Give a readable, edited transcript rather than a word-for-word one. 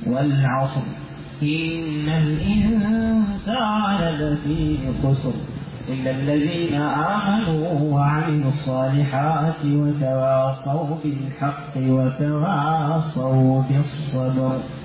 والعصر إن الإنسان لفي خسر إلا الذين آمنوا وعملوا الصالحات وتواصوا بالحق وتواصوا بالصبر.